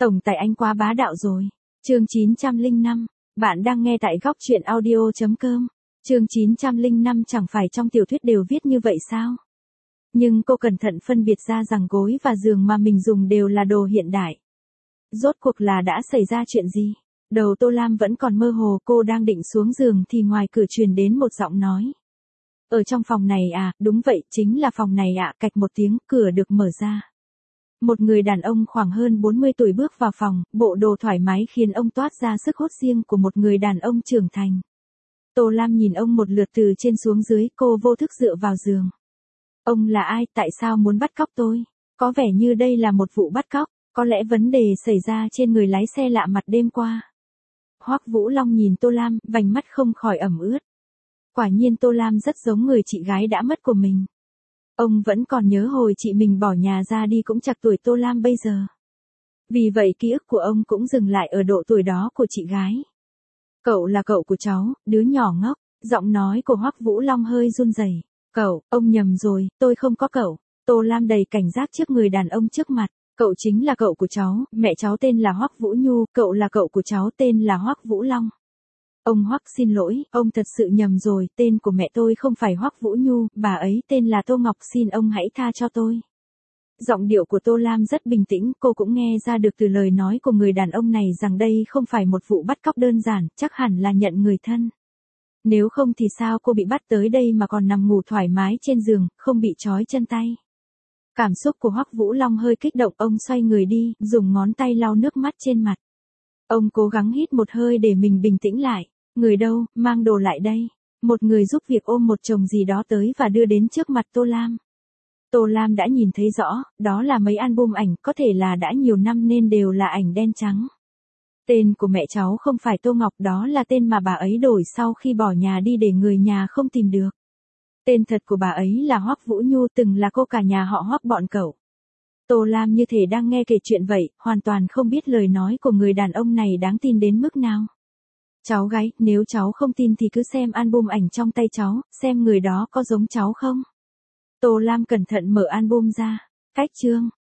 Tổng tài anh quá bá đạo rồi. Chương 905, bạn đang nghe tại góc truyện audio.com. Chương 905 chẳng phải trong tiểu thuyết đều viết như vậy sao? Nhưng cô cẩn thận phân biệt ra rằng gối và giường mà mình dùng đều là đồ hiện đại. Rốt cuộc là đã xảy ra chuyện gì? Đầu Tô Lam vẫn còn mơ hồ, cô đang định xuống giường thì ngoài cửa truyền đến một giọng nói. Ở trong phòng này à, đúng vậy, chính là phòng này ạ, cạch một tiếng, cửa được mở ra. Một người đàn ông khoảng hơn 40 tuổi bước vào phòng, bộ đồ thoải mái khiến ông toát ra sức hút riêng của một người đàn ông trưởng thành. Tô Lam nhìn ông một lượt từ trên xuống dưới, cô vô thức dựa vào giường. Ông là ai, tại sao muốn bắt cóc tôi? Có vẻ như đây là một vụ bắt cóc, có lẽ vấn đề xảy ra trên người lái xe lạ mặt đêm qua. Hoắc Vũ Long nhìn Tô Lam, vành mắt không khỏi ẩm ướt. Quả nhiên Tô Lam rất giống người chị gái đã mất của mình. Ông vẫn còn nhớ hồi chị mình bỏ nhà ra đi cũng chạc tuổi Tô Lam bây giờ. Vì vậy ký ức của ông cũng dừng lại ở độ tuổi đó của chị gái. Cậu là cậu của cháu, đứa nhỏ ngốc, giọng nói của Hoắc Vũ Long hơi run rẩy. Cậu, ông nhầm rồi, tôi không có cậu. Tô Lam đầy cảnh giác trước người đàn ông trước mặt. Cậu chính là cậu của cháu, mẹ cháu tên là Hoắc Vũ Nhu, cậu là cậu của cháu tên là Hoắc Vũ Long. Ông Hoắc xin lỗi, ông thật sự nhầm rồi, tên của mẹ tôi không phải Hoắc Vũ Nhu, bà ấy tên là Tô Ngọc, xin ông hãy tha cho tôi. Giọng điệu của Tô Lam rất bình tĩnh, cô cũng nghe ra được từ lời nói của người đàn ông này rằng đây không phải một vụ bắt cóc đơn giản, chắc hẳn là nhận người thân. Nếu không thì sao cô bị bắt tới đây mà còn nằm ngủ thoải mái trên giường, không bị trói chân tay. Cảm xúc của Hoắc Vũ Long hơi kích động, ông xoay người đi, dùng ngón tay lau nước mắt trên mặt. Ông cố gắng hít một hơi để mình bình tĩnh lại. Người đâu, mang đồ lại đây. Một người giúp việc ôm một chồng gì đó tới và đưa đến trước mặt Tô Lam. Tô Lam đã nhìn thấy rõ, đó là mấy album ảnh, có thể là đã nhiều năm nên đều là ảnh đen trắng. Tên của mẹ cháu không phải Tô Ngọc, đó là tên mà bà ấy đổi sau khi bỏ nhà đi để người nhà không tìm được. Tên thật của bà ấy là Hoắc Vũ Nhu, từng là cô cả nhà họ Hoắc bọn cậu. Tô Lam như thể đang nghe kể chuyện vậy, hoàn toàn không biết lời nói của người đàn ông này đáng tin đến mức nào. Cháu gái, nếu cháu không tin thì cứ xem album ảnh trong tay cháu, xem người đó có giống cháu không. Tô Lam cẩn thận mở album ra. Cách chương,